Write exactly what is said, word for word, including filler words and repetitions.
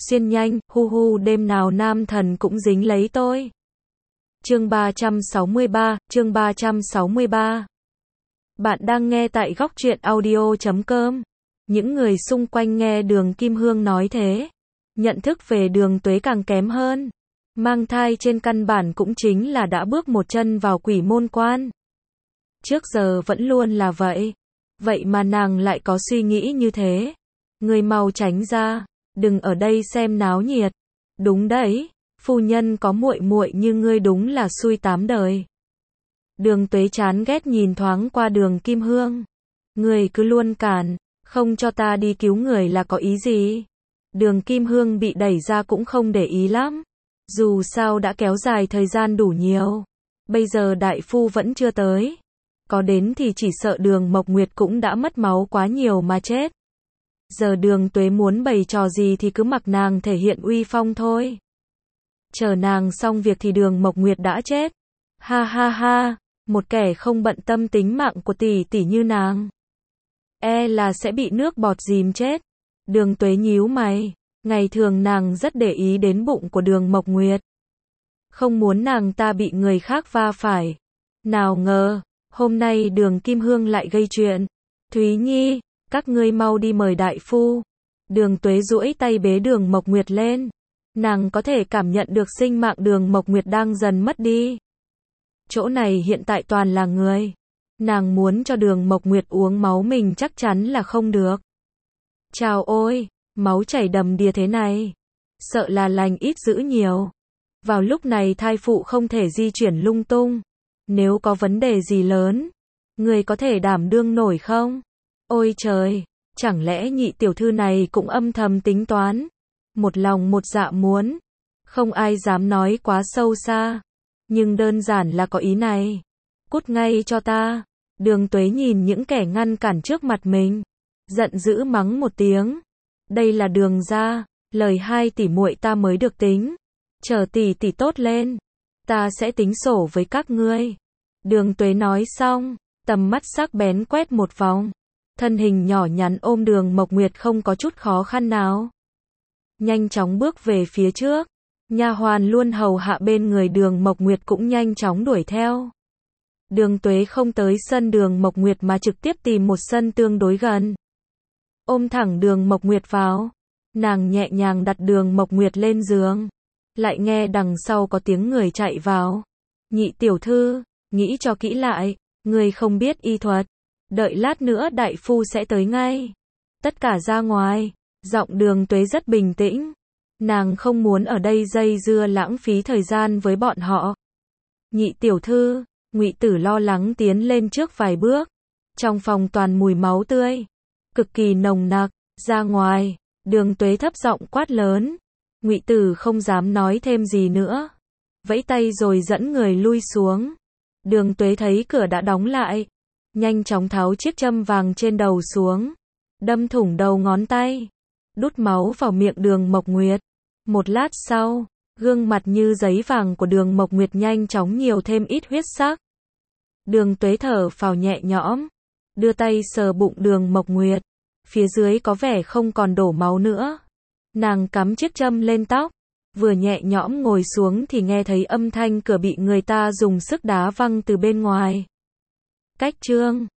xuyên nhanh, hu hu đêm nào nam thần cũng dính lấy tôi. Chương ba trăm sáu mươi ba, chương ba trăm sáu mươi ba. Bạn đang nghe tại góc truyện audio chấm com. Những người xung quanh nghe Đường Kim Hương nói thế, nhận thức về Đường Tuế càng kém hơn. Mang thai trên căn bản cũng chính là đã bước một chân vào quỷ môn quan. Trước giờ vẫn luôn là vậy. Vậy mà nàng lại có suy nghĩ như thế. Người mau tránh ra, đừng ở đây xem náo nhiệt. Đúng đấy, phu nhân có muội muội như ngươi đúng là xui tám đời. Đường Tuế chán ghét nhìn thoáng qua Đường Kim Hương. Người cứ luôn cản, không cho ta đi cứu người là có ý gì? Đường Kim Hương bị đẩy ra cũng không để ý lắm. Dù sao đã kéo dài thời gian đủ nhiều. Bây giờ đại phu vẫn chưa tới. Có đến thì chỉ sợ Đường Mộc Nguyệt cũng đã mất máu quá nhiều mà chết. Giờ Đường Tuế muốn bày trò gì thì cứ mặc nàng thể hiện uy phong thôi. Chờ nàng xong việc thì Đường Mộc Nguyệt đã chết. Ha ha ha, một kẻ không bận tâm tính mạng của tỷ tỷ như nàng, e là sẽ bị nước bọt dìm chết. Đường Tuế nhíu mày, ngày thường nàng rất để ý đến bụng của Đường Mộc Nguyệt. Không muốn nàng ta bị người khác va phải. Nào ngờ, hôm nay Đường Kim Hương lại gây chuyện. Thúy Nhi, các ngươi mau đi mời đại phu. Đường Tuế duỗi tay bế Đường Mộc Nguyệt lên. Nàng có thể cảm nhận được sinh mạng Đường Mộc Nguyệt đang dần mất đi. Chỗ này hiện tại toàn là người. Nàng muốn cho Đường Mộc Nguyệt uống máu mình chắc chắn là không được. Chào ôi, máu chảy đầm đìa thế này. Sợ là lành ít dữ nhiều. Vào lúc này thai phụ không thể di chuyển lung tung. Nếu có vấn đề gì lớn, người có thể đảm đương nổi không? Ôi trời, chẳng lẽ nhị tiểu thư này cũng âm thầm tính toán? Một lòng một dạ muốn. Không ai dám nói quá sâu xa. Nhưng đơn giản là có ý này. Cút ngay cho ta. Đường Tuế nhìn những kẻ ngăn cản trước mặt mình, giận dữ mắng một tiếng. Đây là Đường gia, lời hai tỷ muội ta mới được tính. Chờ tỷ tỷ tốt lên, ta sẽ tính sổ với các ngươi. Đường Tuế nói xong, tầm mắt sắc bén quét một vòng. Thân hình nhỏ nhắn ôm Đường Mộc Nguyệt không có chút khó khăn nào. Nhanh chóng bước về phía trước. Nha hoàn luôn hầu hạ bên người Đường Mộc Nguyệt cũng nhanh chóng đuổi theo. Đường Tuế không tới sân Đường Mộc Nguyệt mà trực tiếp tìm một sân tương đối gần. Ôm thẳng Đường Mộc Nguyệt vào. Nàng nhẹ nhàng đặt Đường Mộc Nguyệt lên giường. Lại nghe đằng sau có tiếng người chạy vào. Nhị tiểu thư, nghĩ cho kỹ lại, người không biết y thuật. Đợi lát nữa đại phu sẽ tới ngay. Tất cả ra ngoài. Giọng Đường Tuế rất bình tĩnh. Nàng không muốn ở đây dây dưa lãng phí thời gian với bọn họ. Nhị tiểu thư, Ngụy Tử lo lắng tiến lên trước vài bước. Trong phòng toàn mùi máu tươi, cực kỳ nồng nặc. Ra ngoài, Đường Tuế thấp giọng quát lớn. Ngụy Tử không dám nói thêm gì nữa, vẫy tay rồi dẫn người lui xuống. Đường Tuế thấy cửa đã đóng lại, nhanh chóng tháo chiếc châm vàng trên đầu xuống, đâm thủng đầu ngón tay, đút máu vào miệng Đường Mộc Nguyệt. Một lát sau, gương mặt như giấy vàng của Đường Mộc Nguyệt nhanh chóng nhiều thêm ít huyết sắc. Đường Tuế thở phào nhẹ nhõm, đưa tay sờ bụng Đường Mộc Nguyệt. Phía dưới có vẻ không còn đổ máu nữa. Nàng cắm chiếc châm lên tóc, vừa nhẹ nhõm ngồi xuống thì nghe thấy âm thanh cửa bị người ta dùng sức đá văng từ bên ngoài. Cách trương,